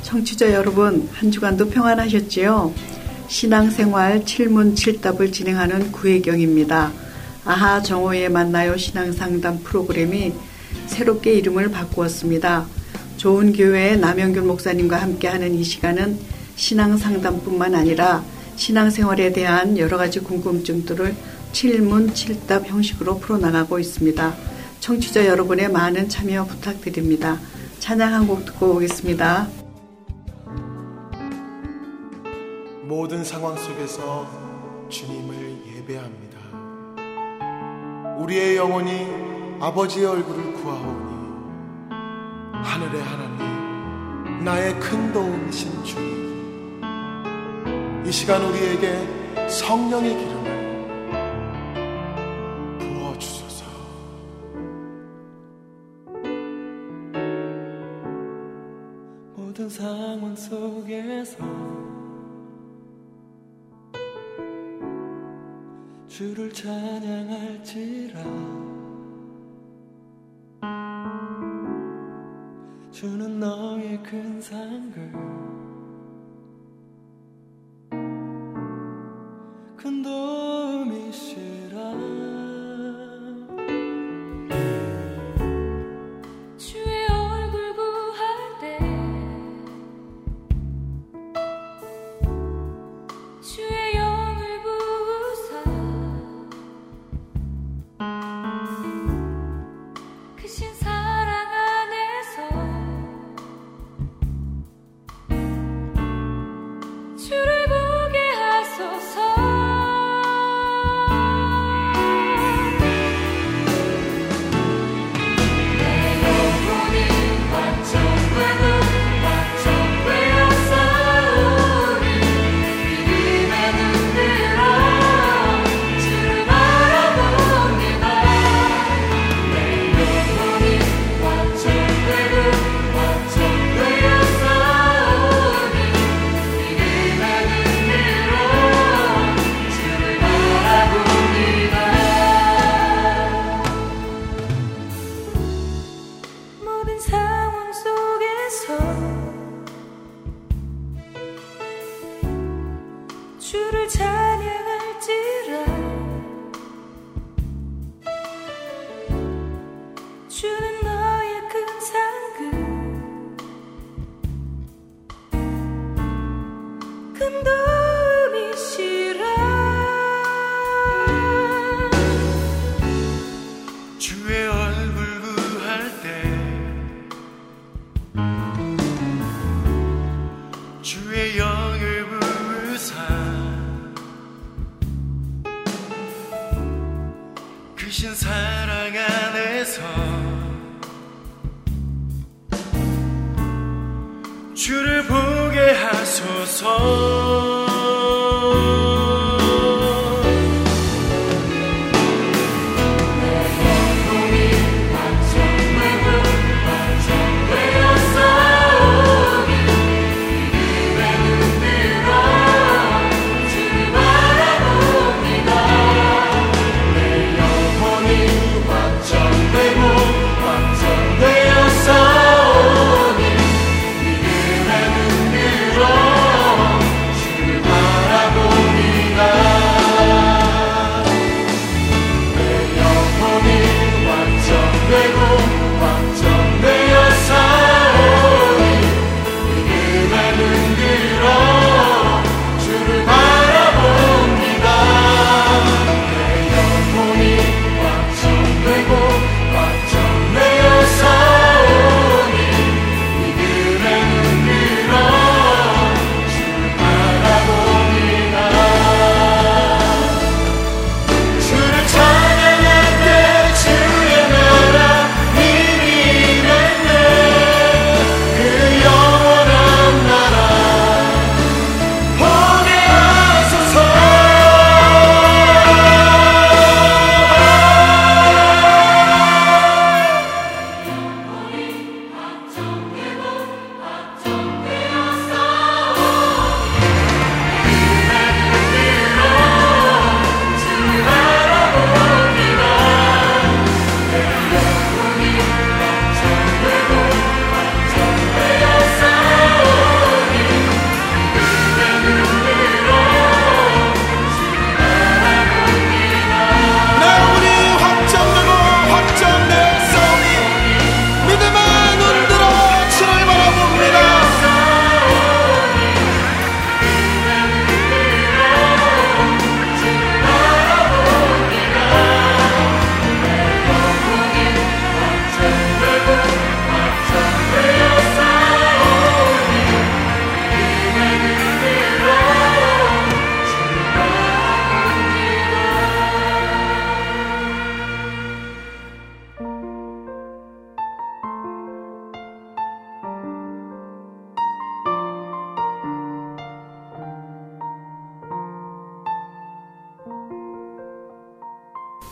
청취자 여러분, 한 주간도 평안하셨지요? 신앙생활 7문7답을 진행하는 구혜경입니다. 아하 정오에 만나요 신앙상담 프로그램이 새롭게 이름을 바꾸었습니다. 좋은 교회의 남영균 목사님과 함께하는 이 시간은 신앙상담뿐만 아니라 신앙생활에 대한 여러 가지 궁금증들을 7문7답 형식으로 풀어나가고 있습니다. 청취자 여러분의 많은 참여 부탁드립니다. 찬양 한 곡 듣고 오겠습니다. 모든 상황 속에서 주님을 예배합니다. 우리의 영혼이 아버지의 얼굴을 구하오니 하늘의 하나님, 나의 큰 도움이신 주님, 이 시간 우리에게 성령의 기름을 부어주소서. 모든 상황 속에서 주를 찬양할지라. 주는 너의 큰 상급, 큰 도움이시라. 주의 얼굴 구할 때 주의 영을 부으사 크신 사랑 안에서 주를 보게 하소서. 주를 찬양할지라. 주는 너의 큰 상급, 큰 도움이시라. 주의 얼굴 구할 때 주의 영을 부으사 크신 사랑 안에서 주를 보게 하소서.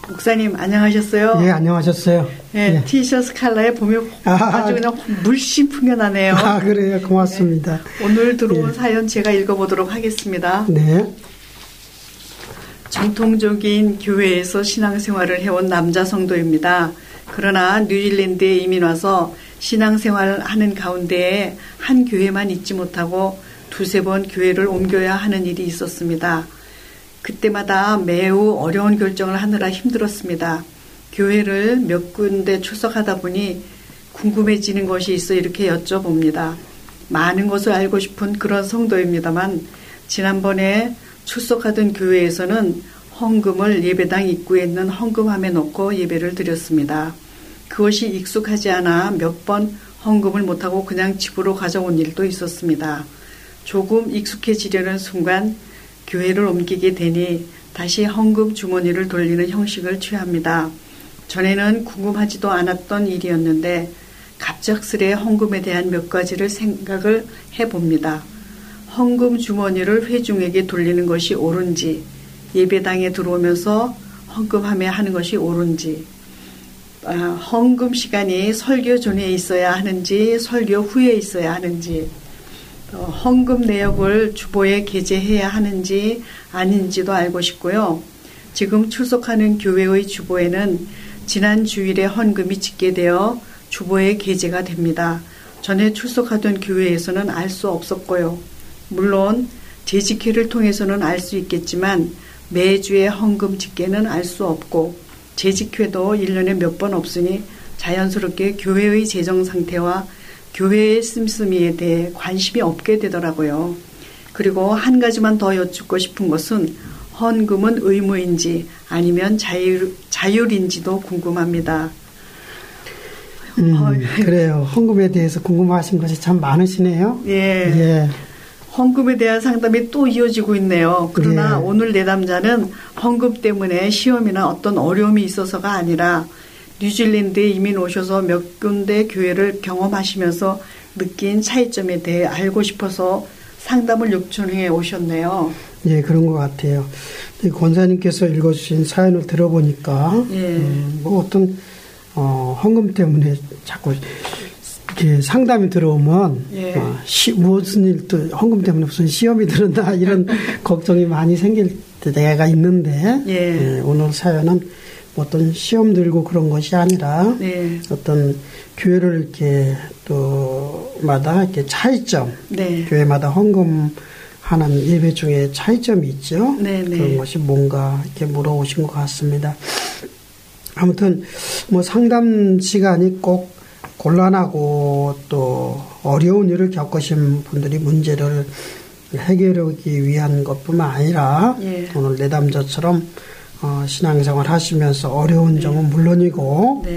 목사님 안녕하셨어요? 예, 안녕하셨어요. 네, 예. 티셔츠 컬러에 보면 아주 그냥 물씬 풍겨나네요. 아, 그래요. 고맙습니다. 네. 오늘 들어온 사연 제가 읽어보도록 하겠습니다. 네. 전통적인 교회에서 신앙생활을 해온 남자 성도입니다. 그러나 뉴질랜드에 이민 와서 신앙생활을 하는 가운데에 한 교회만 있지 못하고 두세 번 교회를 옮겨야 하는 일이 있었습니다. 그때마다 매우 어려운 결정을 하느라 힘들었습니다. 교회를 몇 군데 출석하다 보니 궁금해지는 것이 있어 이렇게 여쭤봅니다. 많은 것을 알고 싶은 그런 성도입니다만 지난번에 출석하던 교회에서는 헌금을 예배당 입구에 있는 헌금함에 넣고 예배를 드렸습니다. 그것이 익숙하지 않아 몇 번 헌금을 못하고 그냥 집으로 가져온 일도 있었습니다. 조금 익숙해지려는 순간 교회를 옮기게 되니 다시 헌금 주머니를 돌리는 형식을 취합니다. 전에는 궁금하지도 않았던 일이었는데 갑작스레 헌금에 대한 몇 가지를 생각을 해봅니다. 헌금 주머니를 회중에게 돌리는 것이 옳은지, 예배당에 들어오면서 헌금하며 하는 것이 옳은지, 헌금 시간이 설교 전에 있어야 하는지 설교 후에 있어야 하는지, 헌금 내역을 주보에 게재해야 하는지 아닌지도 알고 싶고요. 지금 출석하는 교회의 주보에는 지난 주일에 헌금이 집계되어 주보에 게재가 됩니다. 전에 출석하던 교회에서는 알 수 없었고요. 물론 재직회를 통해서는 알 수 있겠지만 매주의 헌금 집계는 알 수 없고 재직회도 1년에 몇 번 없으니 자연스럽게 교회의 재정 상태와 교회의 씀씀이에 대해 관심이 없게 되더라고요. 그리고 한 가지만 더 여쭙고 싶은 것은 헌금은 의무인지 아니면 자율인지도 궁금합니다. 그래요. 헌금에 대해서 궁금하신 것이 참 많으시네요. 예. 예. 헌금에 대한 상담이 또 이어지고 있네요. 그러나 예. 오늘 내담자는 헌금 때문에 시험이나 어떤 어려움이 있어서가 아니라 뉴질랜드에 이민 오셔서 몇 군데 교회를 경험하시면서 느낀 차이점에 대해 알고 싶어서 상담을 요청해 오셨네요. 예, 그런 것 같아요. 권사님께서 읽어주신 사연을 들어보니까 뭐 어떤 헌금 때문에 자꾸 이렇게 상담이 들어오면 무슨 일도 헌금 때문에 무슨 시험이 들었나 이런 걱정이 많이 생길 때가 있는데 오늘 사연은 어떤 시험 들고 그런 것이 아니라 어떤 교회를 이렇게 또마다 이렇게 차이점, 교회마다 헌금하는 예배 중에 차이점이 있죠. 그런 것이 뭔가 이렇게 물어오신 것 같습니다. 아무튼 뭐 상담 시간이 꼭 곤란하고 또 어려운 일을 겪으신 분들이 문제를 해결하기 위한 것뿐만 아니라 오늘 내담자처럼 신앙생활 하시면서 어려운 점은 물론이고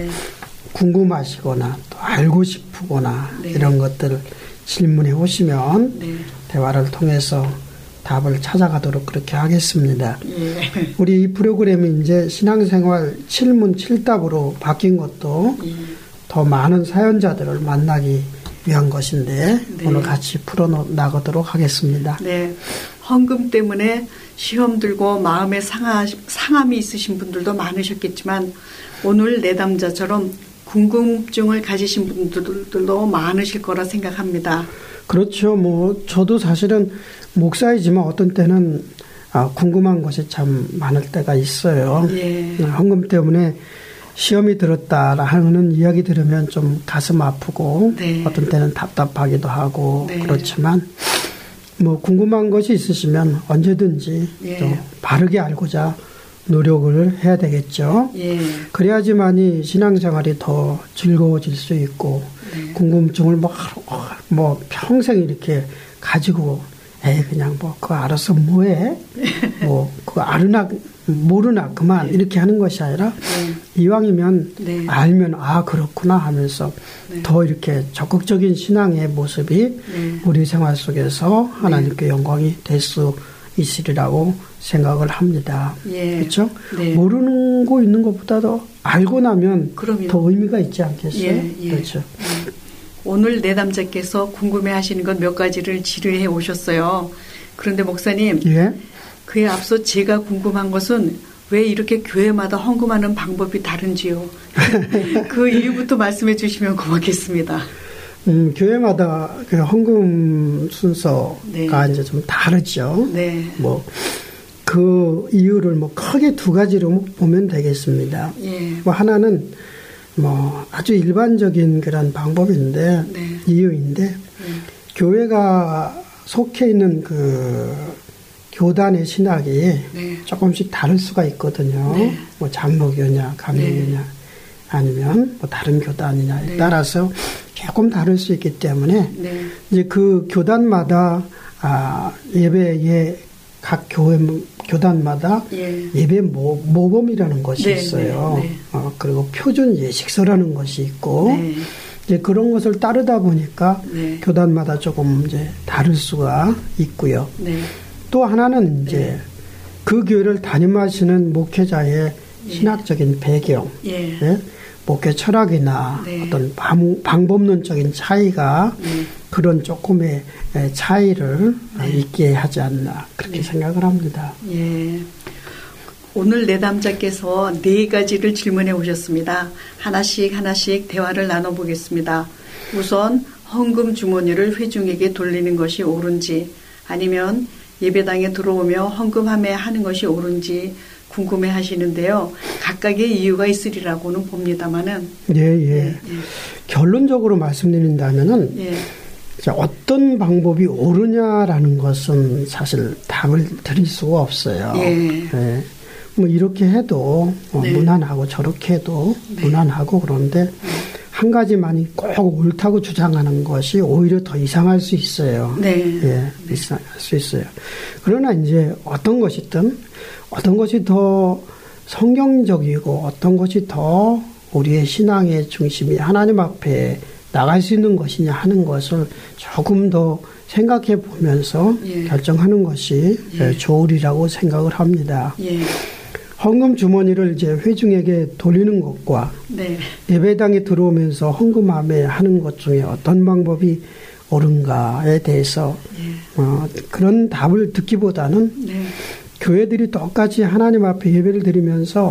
궁금하시거나 또 알고 싶으거나 이런 것들을 질문해 오시면 대화를 통해서 답을 찾아가도록 그렇게 하겠습니다. 우리 이 프로그램이 이제 신앙생활 7문 7답으로 바뀐 것도 더 많은 사연자들을 만나기 위한 것인데 오늘 같이 풀어나가도록 하겠습니다. 네, 헌금 때문에 시험 들고 마음에 상함이 있으신 분들도 많으셨겠지만 오늘 내담자처럼 궁금증을 가지신 분들도 많으실 거라 생각합니다. 그렇죠. 뭐 저도 사실은 목사이지만 어떤 때는 궁금한 것이 참 많을 때가 있어요. 헌금 때문에 시험이 들었다 하는 이야기 들으면 좀 가슴 아프고 어떤 때는 답답하기도 하고 그렇지만 뭐 궁금한 것이 있으시면 언제든지 또 바르게 알고자 노력을 해야 되겠죠. 그래야지만이 신앙생활이 더 즐거워질 수 있고 궁금증을 뭐 평생 이렇게 가지고 그냥 뭐 그거 알아서 뭐해? 뭐 그거 아르나 모르나 그만 이렇게 하는 것이 아니라 이왕이면 알면 그렇구나 하면서 더 이렇게 적극적인 신앙의 모습이 우리 생활 속에서 하나님께 영광이 될 수 있으리라고 생각을 합니다. 그렇죠? 모르는 거 있는 것보다도 알고 나면 더 의미가 있지 않겠어요? 그렇죠. 오늘 내담자께서 궁금해하시는 것 몇 가지를 질의해 오셨어요. 그런데 목사님, 그에 앞서 제가 궁금한 것은 왜 이렇게 교회마다 헌금하는 방법이 다른지요? 그 이유부터 말씀해 주시면 고맙겠습니다. 교회마다 그 헌금 순서가 이제 좀 다르죠. 네. 뭐 그 이유를 뭐 크게 두 가지로 보면 되겠습니다. 예. 뭐 하나는 뭐 아주 일반적인 그런 방법인데 이유인데 교회가 속해 있는 그 교단의 신학이 조금씩 다를 수가 있거든요. 뭐 장로교냐, 감리교냐, 아니면 뭐 다른 교단이냐에 따라서 조금 다를 수 있기 때문에 이제 그 교단마다 예배에 각 교단마다 예배 모범이라는 것이 있어요. 그리고 표준 예식서라는 것이 있고 이제 그런 것을 따르다 보니까 교단마다 조금 이제 다를 수가 있고요. 또 하나는 이제 그 교회를 담임하시는 목회자의 신학적인 배경, 목회 철학이나 어떤 방법론적인 차이가 그런 조금의 차이를 있게 하지 않나 그렇게 생각을 합니다. 예. 오늘 내담자께서 4가지를 질문해 오셨습니다. 하나씩 대화를 나눠보겠습니다. 우선 헌금 주머니를 회중에게 돌리는 것이 옳은지 아니면 예배당에 들어오며 헌금하며 하는 것이 옳은지 궁금해 하시는데요. 각각의 이유가 있으리라고는 봅니다만은. 예. 결론적으로 말씀드린다면은 어떤 방법이 옳으냐라는 것은 사실 답을 드릴 수가 없어요. 뭐 이렇게 해도 무난하고 저렇게 해도 무난하고 그런데 한 가지만이 꼭 옳다고 주장하는 것이 오히려 더 이상할 수 있어요. 이상할 수 있어요. 그러나 이제 어떤 것이든 어떤 것이 더 성경적이고 어떤 것이 더 우리의 신앙의 중심이 하나님 앞에 나갈 수 있는 것이냐 하는 것을 조금 더 생각해 보면서 결정하는 것이 좋으리라고 생각을 합니다. 헌금 주머니를 이제 회중에게 돌리는 것과 예배당에 들어오면서 헌금하며 하는 것 중에 어떤 방법이 옳은가에 대해서 그런 답을 듣기보다는 교회들이 똑같이 하나님 앞에 예배를 드리면서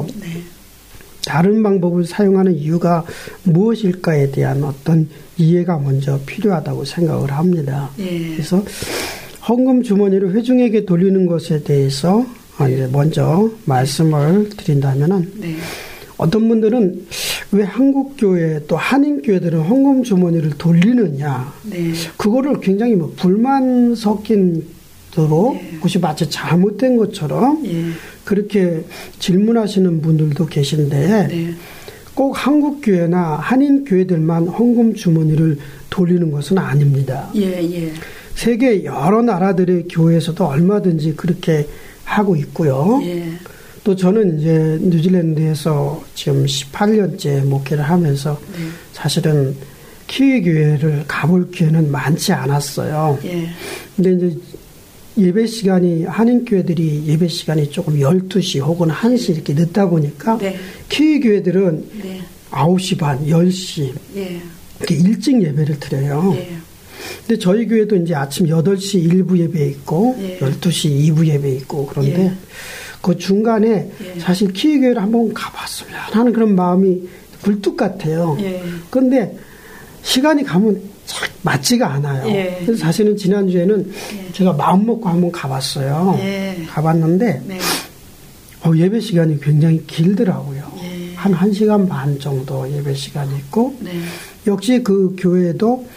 다른 방법을 사용하는 이유가 무엇일까에 대한 어떤 이해가 먼저 필요하다고 생각을 합니다. 그래서 헌금 주머니를 회중에게 돌리는 것에 대해서 먼저 말씀을 드린다면은 어떤 분들은 왜 한국 교회 또 한인 교회들은 헌금 주머니를 돌리느냐 그거를 굉장히 뭐 불만 섞인 대로 그것이 마치 잘못된 것처럼 그렇게 질문하시는 분들도 계신데 꼭 한국 교회나 한인 교회들만 헌금 주머니를 돌리는 것은 아닙니다. 세계 여러 나라들의 교회에서도 얼마든지 그렇게 하고 있고요. 또 저는 이제 뉴질랜드에서 지금 18년째 목회를 하면서 사실은 키위 교회를 가볼 기회는 많지 않았어요. 근데 이제 예배 시간이 한인 교회들이 예배 시간이 조금 12시 혹은 1시 이렇게 늦다 보니까 키위 교회들은 9시 반, 10시 이렇게 일찍 예배를 드려요. 근데 저희 교회도 이제 아침 8시 1부 예배 있고 12시 2부 예배 있고 그런데 그 중간에 사실 키위 교회를 한번 가봤으면 하는 그런 마음이 굴뚝 같아요. 그런데 시간이 가면 잘 맞지가 않아요. 그래서 사실은 지난주에는 제가 마음 먹고 한번 가봤어요. 가봤는데 예배 시간이 굉장히 길더라고요. 한 1시간 반 정도 예배 시간이 있고 역시 그 교회도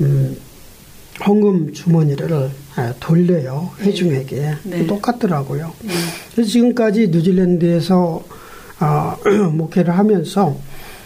헌금 주머니를 돌려요. 회중에게. 똑같더라고요. 그래서 지금까지 뉴질랜드에서 목회를 하면서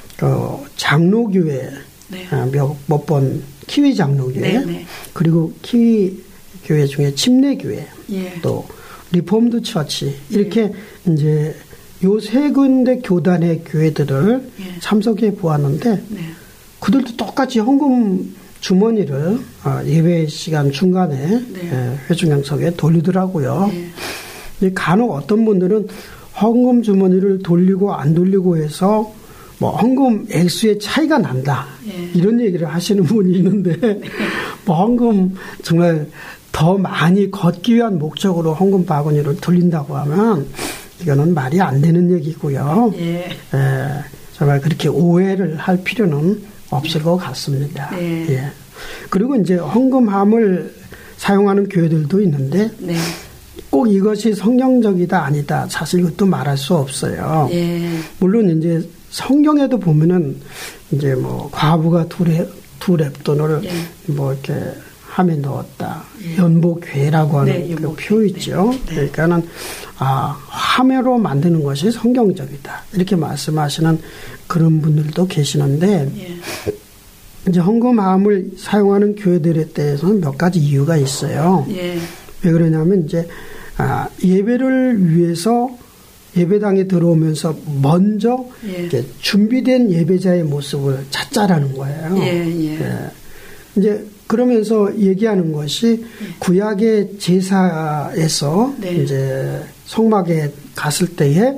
장로교회 몇 번 키위 장로교회 그리고 키위 교회 중에 침례교회 또 리폼드 처치 이렇게 이제 요 3군데 교단의 교회들을 참석해 보았는데 그들도 똑같이 헌금 주머니를 예배 시간 중간에 회중양석에 돌리더라고요. 간혹 어떤 분들은 헌금 주머니를 돌리고 안 돌리고 해서 뭐 헌금 액수의 차이가 난다 이런 얘기를 하시는 분이 있는데 뭐 헌금 정말 더 많이 걷기 위한 목적으로 헌금 바구니를 돌린다고 하면 이거는 말이 안 되는 얘기고요. 예. 정말 그렇게 오해를 할 필요는 없을 것 같습니다. 예. 예. 그리고 이제 헌금함을 사용하는 교회들도 있는데 네. 꼭 이것이 성경적이다 아니다 사실 이것도 말할 수 없어요. 예. 물론 이제 성경에도 보면은 이제 뭐 과부가 두 렙돈을 뭐 이렇게 함에 넣었다. 연복회라고 하는 네, 그 표 있죠. 네. 그러니까는 화매로 만드는 것이 성경적이다. 이렇게 말씀하시는 그런 분들도 계시는데 이제 헌금함을 사용하는 교회들에 대해서는 몇 가지 이유가 있어요. 왜 그러냐면 이제 예배를 위해서 예배당에 들어오면서 먼저 이렇게 준비된 예배자의 모습을 찾자라는 거예요. 이제 그러면서 얘기하는 것이 구약의 제사에서 이제 성막에 갔을 때에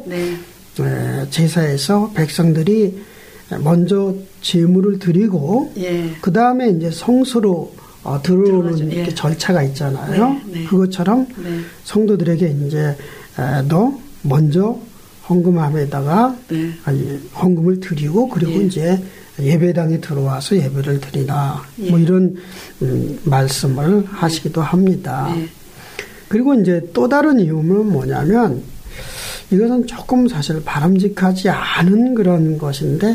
제사에서 백성들이 먼저 제물을 드리고 그 다음에 이제 성소로 들어오는 이렇게 절차가 있잖아요. 그것처럼 성도들에게 이제 너 먼저 헌금함에다가 헌금을 드리고 그리고 이제 예배당에 들어와서 예배를 드리라. 뭐 이런 말씀을 하시기도 합니다. 그리고 이제 또 다른 이유는 뭐냐면 이것은 조금 사실 바람직하지 않은 그런 것인데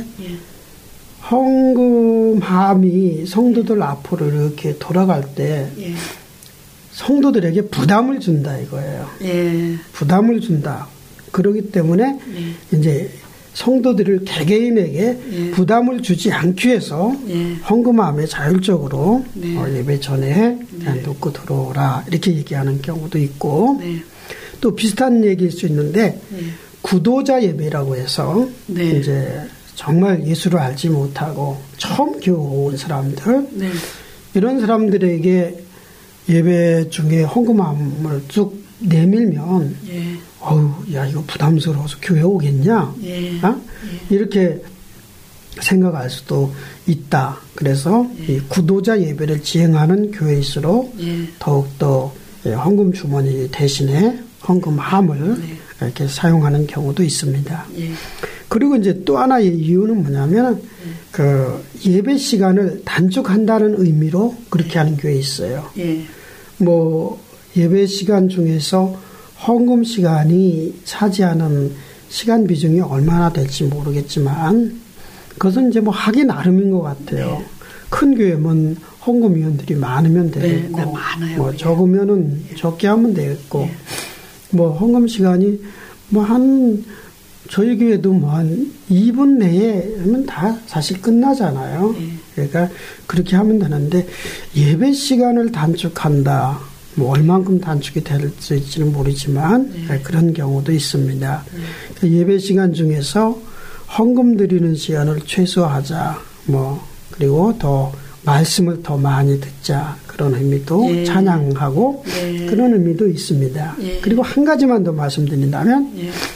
헌금함이 성도들 앞으로 이렇게 돌아갈 때 성도들에게 부담을 준다 이거예요. 부담을 준다. 그렇기 때문에 이제 성도들을 개개인에게 부담을 주지 않기 위해서 헌금함에 자율적으로 예배 전에 놓고 들어오라 이렇게 얘기하는 경우도 있고 또 비슷한 얘기일 수 있는데 구도자 예배라고 해서 이제 정말 예수를 알지 못하고 처음 교회 온 사람들 이런 사람들에게 예배 중에 헌금함을 쭉 내밀면 어우, 야, 이거 부담스러워서 교회 오겠냐? 이렇게 생각할 수도 있다. 그래서 이 구도자 예배를 지행하는 교회일수록 더욱더 헌금 주머니 대신에 헌금함을 이렇게 사용하는 경우도 있습니다. 그리고 이제 또 하나의 이유는 뭐냐면 그 예배 시간을 단축한다는 의미로 그렇게 하는 교회 있어요. 뭐 예배 시간 중에서 헌금 시간이 차지하는 시간 비중이 얼마나 될지 모르겠지만 그것은 이제 뭐 하기 나름인 것 같아요. 큰 교회면 헌금위원들이 많으면 되겠고 뭐 적으면은 적게 하면 되겠고 뭐 헌금 시간이 뭐 한 저희 교회도 뭐 한 2분 내에 하면 다 사실 끝나잖아요. 그러니까 그렇게 하면 되는데 예배 시간을 단축한다. 뭐 얼만큼 단축이 될 수 있지는 모르지만 그런 경우도 있습니다. 예배 시간 중에서 헌금 드리는 시간을 최소화하자. 뭐 그리고 더 말씀을 더 많이 듣자. 그런 의미도 찬양하고 그런 의미도 있습니다. 그리고 한 가지만 더 말씀드린다면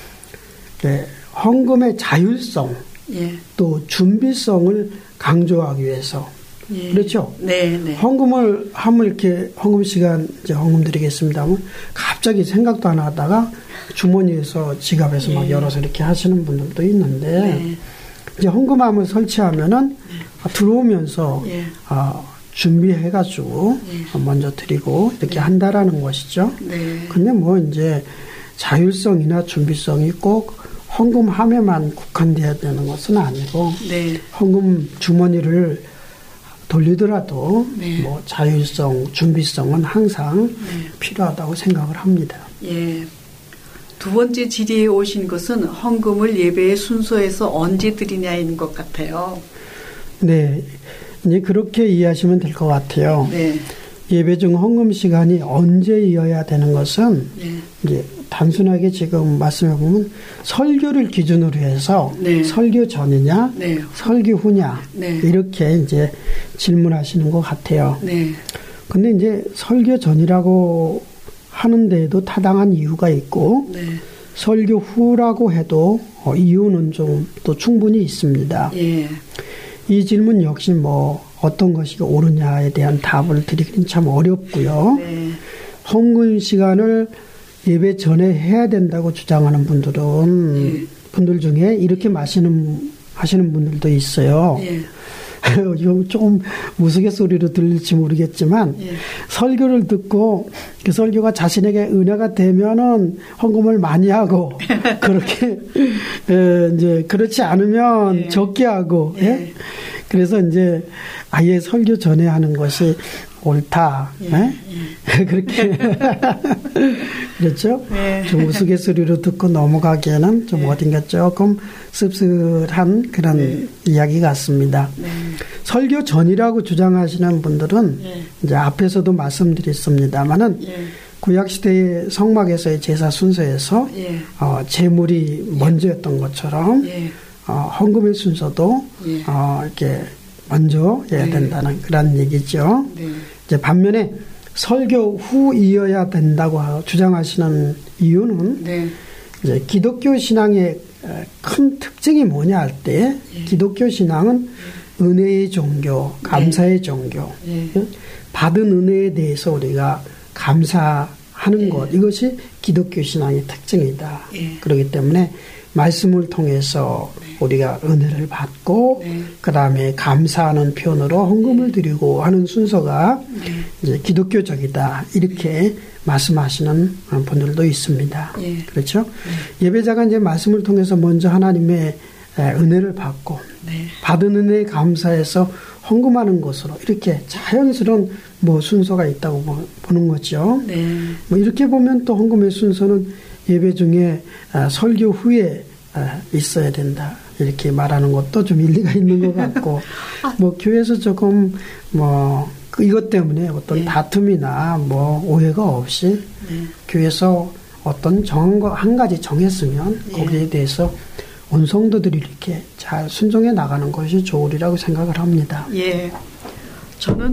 헌금의 자율성 또 준비성을 강조하기 위해서 그렇죠? 헌금을 하면 이렇게 헌금 시간 이제 헌금 드리겠습니다 하면 갑자기 생각도 안 하다가 주머니에서 지갑에서 막 열어서 이렇게 하시는 분들도 있는데 이제 헌금함을 설치하면은 들어오면서 준비해가지고 먼저 드리고 이렇게 한다라는 것이죠. 근데 뭐 이제 자율성이나 준비성이 꼭 헌금함에만 국한돼야 되는 것은 아니고 헌금 주머니를 돌리더라도 뭐 자율성, 준비성은 항상 필요하다고 생각을 합니다. 두 번째 질의에 오신 것은 헌금을 예배의 순서에서 언제 드리냐인 것 같아요. 네, 이제 그렇게 이해하시면 될 것 같아요. 예배 중 헌금 시간이 언제이어야 되는 것은 이제 단순하게 지금 말씀해 보면 설교를 기준으로 해서 설교 전이냐, 설교 후냐 이렇게 이제 질문하시는 것 같아요. 근데 이제 설교 전이라고 하는데도 타당한 이유가 있고 설교 후라고 해도 이유는 좀 또 충분히 있습니다. 이 질문 역시 뭐 어떤 것이 옳으냐에 대한 답을 드리기는 참 어렵고요. 헌금 시간을 예배 전에 해야 된다고 주장하는 분들 중에 이렇게 하시는 분들도 있어요. 예. 이거 조금 우스갯소리로 들릴지 모르겠지만 설교를 듣고 그 설교가 자신에게 은혜가 되면은 헌금을 많이 하고 그렇게 이제 그렇지 않으면 적게 하고 그래서 이제 아예 설교 전에 하는 것이 옳다. 그렇게 그렇죠? 좀 우스갯소리로 듣고 넘어가기에는 좀 어딘가 조금 씁쓸한 그런 이야기 같습니다. 설교 전이라고 주장하시는 분들은 이제 앞에서도 말씀드렸습니다만은 구약 시대의 성막에서의 제사 순서에서 제물이 먼저였던 것처럼 헌금의 순서도 이렇게 먼저 해야 된다는 그런 얘기죠. 이제 반면에 설교 후이어야 된다고 주장하시는 이유는 이제 기독교 신앙의 큰 특징이 뭐냐 할 때 기독교 신앙은 은혜의 종교, 감사의 종교, 받은 은혜에 대해서 우리가 감사하는 것, 이것이 기독교 신앙의 특징이다. 그렇기 때문에 말씀을 통해서 우리가 은혜를 받고 그 다음에 감사하는 표현으로 헌금을 드리고 하는 순서가 이제 기독교적이다. 이렇게 말씀하시는 분들도 있습니다. 그렇죠? 예배자가 이제 말씀을 통해서 먼저 하나님의 은혜를 받고 받은 은혜에 감사해서 헌금하는 것으로 이렇게 자연스러운 순서가 있다고 보는 거죠. 뭐 이렇게 보면 또 헌금의 순서는 예배 중에 설교 후에 있어야 된다. 이렇게 말하는 것도 좀 일리가 있는 것 같고, 교회에서 조금 이것 때문에 어떤 다툼이나 오해가 없이 교회에서 어떤 정한 거 한 가지 정했으면 거기에 대해서 온 성도들이 이렇게 잘 순종해 나가는 것이 좋으리라고 생각을 합니다. 저는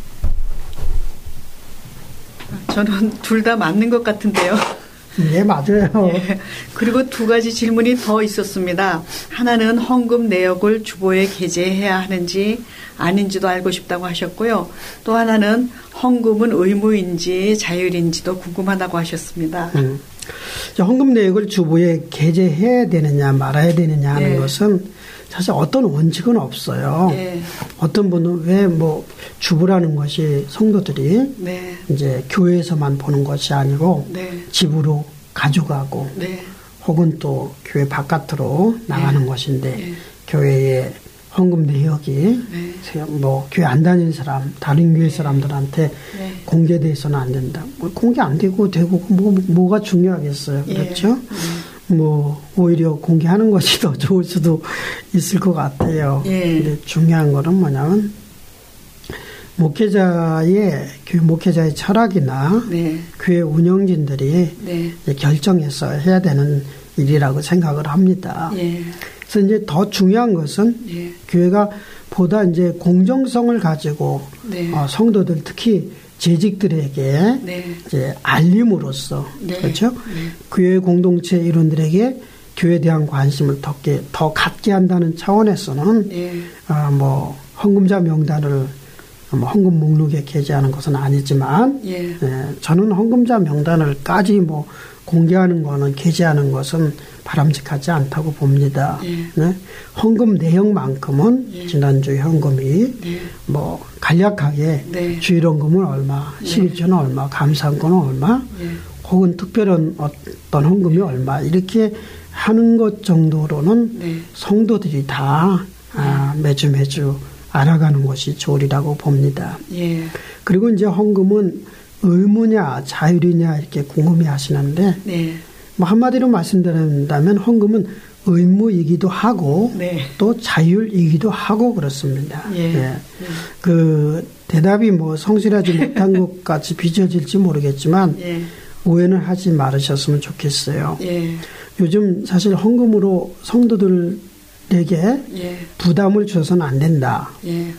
둘 다 맞는 것 같은데요. 네, 맞아요. 그리고 두 가지 질문이 더 있었습니다. 하나는 헌금 내역을 주보에 게재해야 하는지 아닌지도 알고 싶다고 하셨고요. 또 하나는 헌금은 의무인지 자율인지도 궁금하다고 하셨습니다. 헌금 내역을 주보에 게재해야 되느냐 말아야 되느냐 하는 것은 사실 어떤 원칙은 없어요. 어떤 분은 왜 주부라는 것이 성도들이 이제 교회에서만 보는 것이 아니고 집으로 가져가고 혹은 또 교회 바깥으로 나가는 것인데 교회의 헌금 내역이 교회 안 다니는 사람, 다른 교회 사람들한테 공개돼서는 안 된다. 공개 안 되고 뭐가 중요하겠어요. 그렇죠? 오히려 공개하는 것이 더 좋을 수도 있을 것 같아요. 근데 중요한 거는 뭐냐면, 교회 목회자의 철학이나 교회 운영진들이 결정해서 해야 되는 일이라고 생각을 합니다. 그래서 이제 더 중요한 것은 교회가 보다 이제 공정성을 가지고 성도들 특히 재직들에게 이제 알림으로써 그렇죠? 교회 공동체 일원들에게 교회에 대한 관심을 더 갖게 한다는 차원에서는 헌금자 명단을 헌금 목록에 게재하는 것은 아니지만 저는 헌금자 명단을까지 공개하는 것은 게재하는 것은 바람직하지 않다고 봅니다. 헌금 내역만큼은 지난주 현금이 간략하게 주일 헌금은 얼마, 11조는 얼마, 감사헌금은 얼마, 혹은 특별한 어떤 헌금이 얼마 이렇게 하는 것 정도로는 성도들이 다 매주 알아가는 것이 좋으리라고 봅니다. 그리고 이제 헌금은 의무냐 자율이냐 이렇게 궁금해 하시는데 한마디로 말씀드린다면 헌금은 의무이기도 하고 또 자율이기도 하고 그렇습니다. 그 대답이 성실하지 못한 것 같이 비춰질지 모르겠지만 오해는 하지 말으셨으면 좋겠어요. 요즘 사실 헌금으로 성도들에게 부담을 줘서는 안 된다.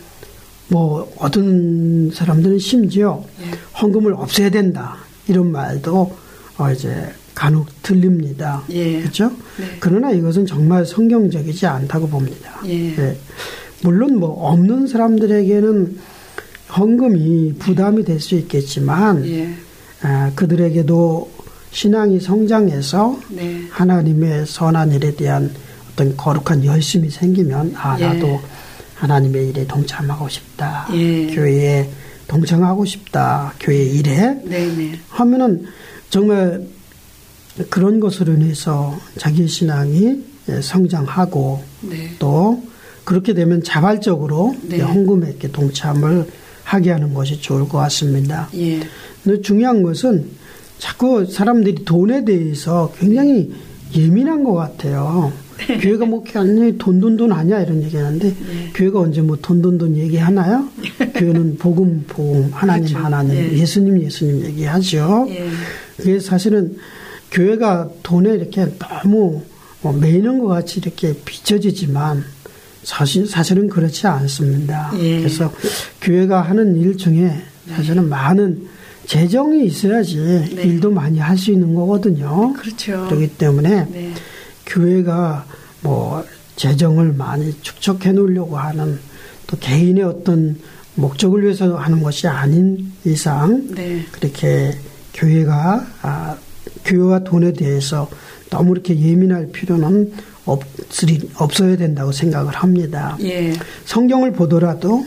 어떤 사람들은 심지어 헌금을 없애야 된다. 이런 말도 이제 간혹 들립니다. 그렇죠? 그러나 이것은 정말 성경적이지 않다고 봅니다. 물론 없는 사람들에게는 헌금이 부담이 될 수 있겠지만 그들에게도 신앙이 성장해서 네. 하나님의 선한 일에 대한 어떤 거룩한 열심이 생기면 나도 하나님의 일에 동참하고 싶다. 교회에 동참하고 싶다. 교회 일에 하면은 정말 그런 것으로 인해서 자기 신앙이 성장하고 또 그렇게 되면 자발적으로 헌금에 이렇게 동참을 하게 하는 것이 좋을 것 같습니다. 근데 중요한 것은 자꾸 사람들이 돈에 대해서 굉장히 예민한 것 같아요. 교회가 뭐 완전히 돈 아니야 이런 얘기하는데 교회가 언제 뭐 돈 얘기하나요? 교회는 복음 하나님 그렇죠. 하나님 예수님 얘기하죠. 그게 사실은 교회가 돈에 이렇게 너무 매이는 것 같이 이렇게 비춰지지만 사실은 그렇지 않습니다. 그래서 교회가 하는 일 중에 사실은 많은 재정이 있어야지 일도 많이 할 수 있는 거거든요. 그렇죠. 그렇기 때문에 교회가 뭐 재정을 많이 축적해 놓으려고 하는 또 개인의 어떤 목적을 위해서 하는 것이 아닌 이상 그렇게 교회가 돈에 대해서 너무 이렇게 예민할 필요는 없어야 된다고 생각을 합니다. 성경을 보더라도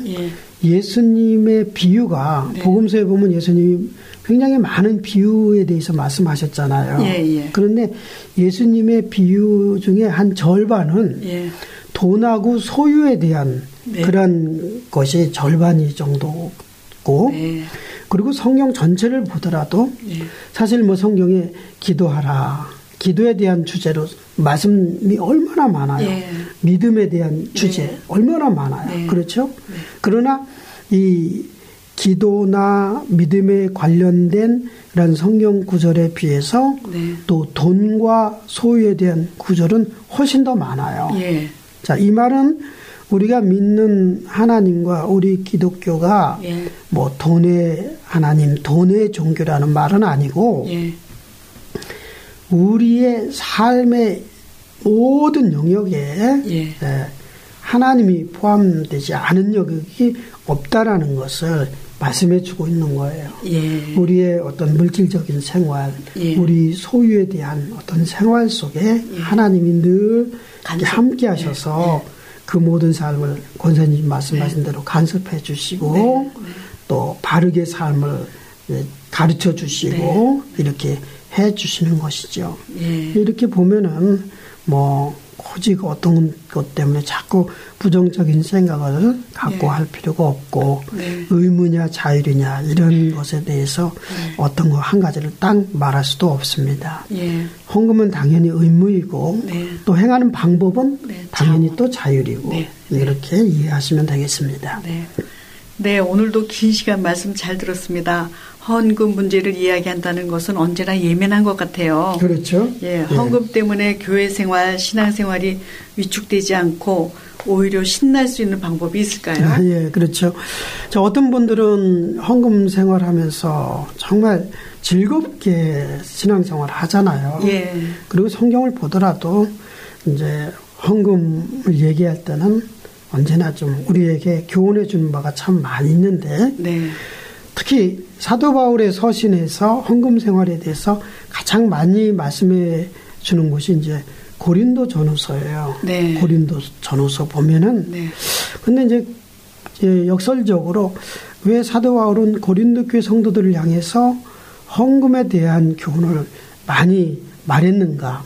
예수님의 비유가 복음서에 보면 예수님이 굉장히 많은 비유에 대해서 말씀하셨잖아요. 그런데 예수님의 비유 중에 한 절반은 돈하고 소유에 대한 그런 것이 절반이 정도고 그리고 성경 전체를 보더라도 사실 뭐 성경에 기도하라. 기도에 대한 주제로 말씀이 얼마나 많아요. 믿음에 대한 주제 얼마나 많아요. 그렇죠? 그러나 이 기도나 믿음에 관련된 이런 성경 구절에 비해서 또 돈과 소유에 대한 구절은 훨씬 더 많아요. 자, 이 말은 우리가 믿는 하나님과 우리 기독교가 뭐 돈의 하나님, 돈의 종교라는 말은 아니고 우리의 삶의 모든 영역에 하나님이 포함되지 않은 영역이 없다라는 것을 말씀해 주고 있는 거예요. 우리의 어떤 물질적인 생활, 우리 소유에 대한 어떤 생활 속에 하나님이 늘 함께 하셔서 그 모든 삶을 권사님 말씀하신 대로 간섭해 주시고 또 바르게 삶을 가르쳐 주시고 이렇게 해 주시는 것이죠. 이렇게 보면은 뭐 오직 어떤 것 때문에 자꾸 부정적인 생각을 갖고 할 필요가 없고 의무냐 자율이냐 이런 것에 대해서 어떤 거 한 가지를 딱 말할 수도 없습니다. 헌금은 당연히 의무이고 또 행하는 방법은 당연히 또 자율이고 이렇게 이해하시면 되겠습니다. 네, 오늘도 긴 시간 말씀 잘 들었습니다. 헌금 문제를 이야기한다는 것은 언제나 예민한 것 같아요. 그렇죠. 헌금 때문에 교회 생활, 신앙 생활이 위축되지 않고 오히려 신날 수 있는 방법이 있을까요? 그렇죠. 어떤 분들은 헌금 생활하면서 정말 즐겁게 신앙 생활을 하잖아요. 그리고 성경을 보더라도 이제 헌금을 얘기할 때는 언제나 좀 우리에게 교훈해 주는 바가 참 많이 있는데 특히 사도 바울의 서신에서 헌금 생활에 대해서 가장 많이 말씀해 주는 곳이 이제 고린도 전후서예요. 고린도 전후서 보면은 근데 이제 역설적으로 왜 사도 바울은 고린도 교회 성도들을 향해서 헌금에 대한 교훈을 많이 말했는가?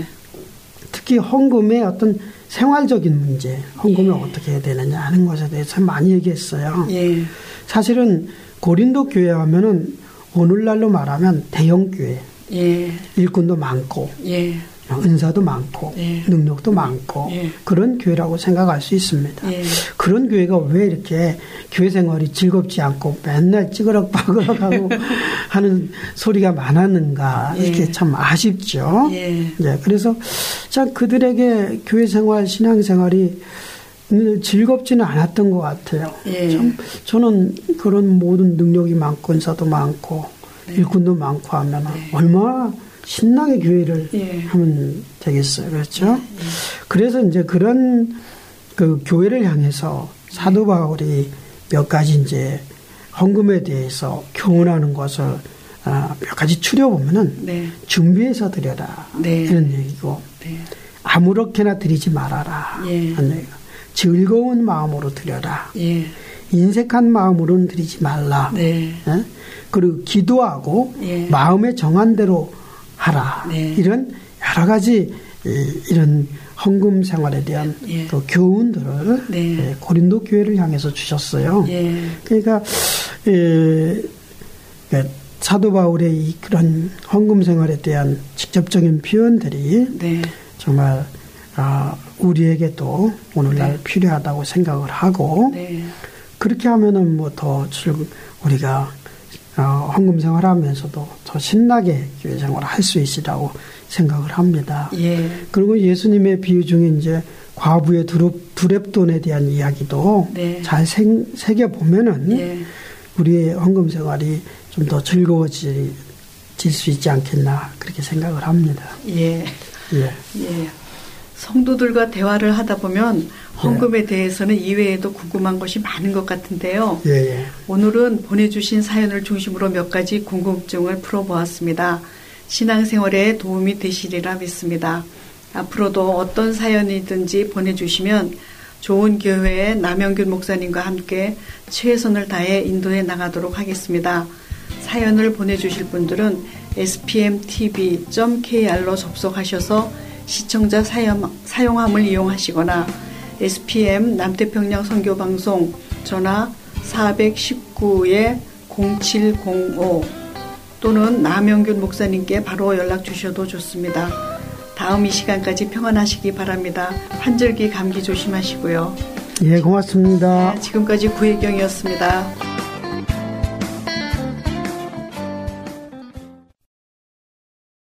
특히 헌금의 어떤 생활적인 문제, 헌금을 어떻게 해야 되느냐 하는 것에 대해서 많이 얘기했어요. 사실은 고린도 교회 하면은 오늘날로 말하면 대형 교회, 일꾼도 많고, 은사도 많고, 능력도 많고 그런 교회라고 생각할 수 있습니다. 그런 교회가 왜 이렇게 교회 생활이 즐겁지 않고 맨날 찌그럭빠그럭하고 하는 소리가 많았는가 이렇게 참 아쉽죠. 그래서 참 그들에게 교회 생활, 신앙 생활이 즐겁지는 않았던 것 같아요. 참 저는 그런 모든 능력이 많고 은사도 많고 일꾼도 많고 하면 얼마나 신나게 교회를 하면 되겠어요. 그렇죠? 그래서 이제 그런 그 교회를 향해서 사도 바울이 몇 가지 이제 헌금에 대해서 교훈하는 것을 몇 가지 추려보면은 네. 준비해서 드려라 네. 이런 얘기고 네. 아무렇게나 드리지 말아라 예. 이런 얘기고 즐거운 마음으로 드려라 예. 인색한 마음으로는 드리지 말라 네. 예? 그리고 기도하고 예. 마음에 정한 대로 하라 네. 이런 여러 가지 이런 헌금 생활에 대한 예. 그 교훈들을 네. 고린도 교회를 향해서 주셨어요. 예. 그러니까 사도 바울의 이 그런 헌금 생활에 대한 직접적인 표현들이 네. 정말 우리에게도 오늘날 네. 필요하다고 생각을 하고 네. 그렇게 하면은 뭐 더 우리가 헌금 생활하면서도 더 신나게 교회 생활을 할 수 있으라고 생각을 합니다. 예. 그리고 예수님의 비유 중에 이제 과부의 두렙돈에 대한 이야기도 네. 잘 새겨 보면은 예. 우리의 헌금 생활이 좀 더 즐거워질 수 있지 않겠나 그렇게 생각을 합니다. 예. 예. 예. 성도들과 대화를 하다 보면 헌금에 대해서는 이외에도 궁금한 것이 많은 것 같은데요. 예. 오늘은 보내주신 사연을 중심으로 몇 가지 궁금증을 풀어보았습니다. 신앙생활에 도움이 되시리라 믿습니다. 앞으로도 어떤 사연이든지 보내주시면 좋은 교회의 남영균 목사님과 함께 최선을 다해 인도해 나가도록 하겠습니다. 사연을 보내주실 분들은 spmtv.kr로 접속하셔서 시청자 사용함을 이용하시거나 SPM 남태평양 선교방송 전화 419-0705 또는 남영균 목사님께 바로 연락 주셔도 좋습니다. 다음 이 시간까지 평안하시기 바랍니다. 환절기 감기 조심하시고요. 예, 고맙습니다. 지금까지 구혜경이었습니다.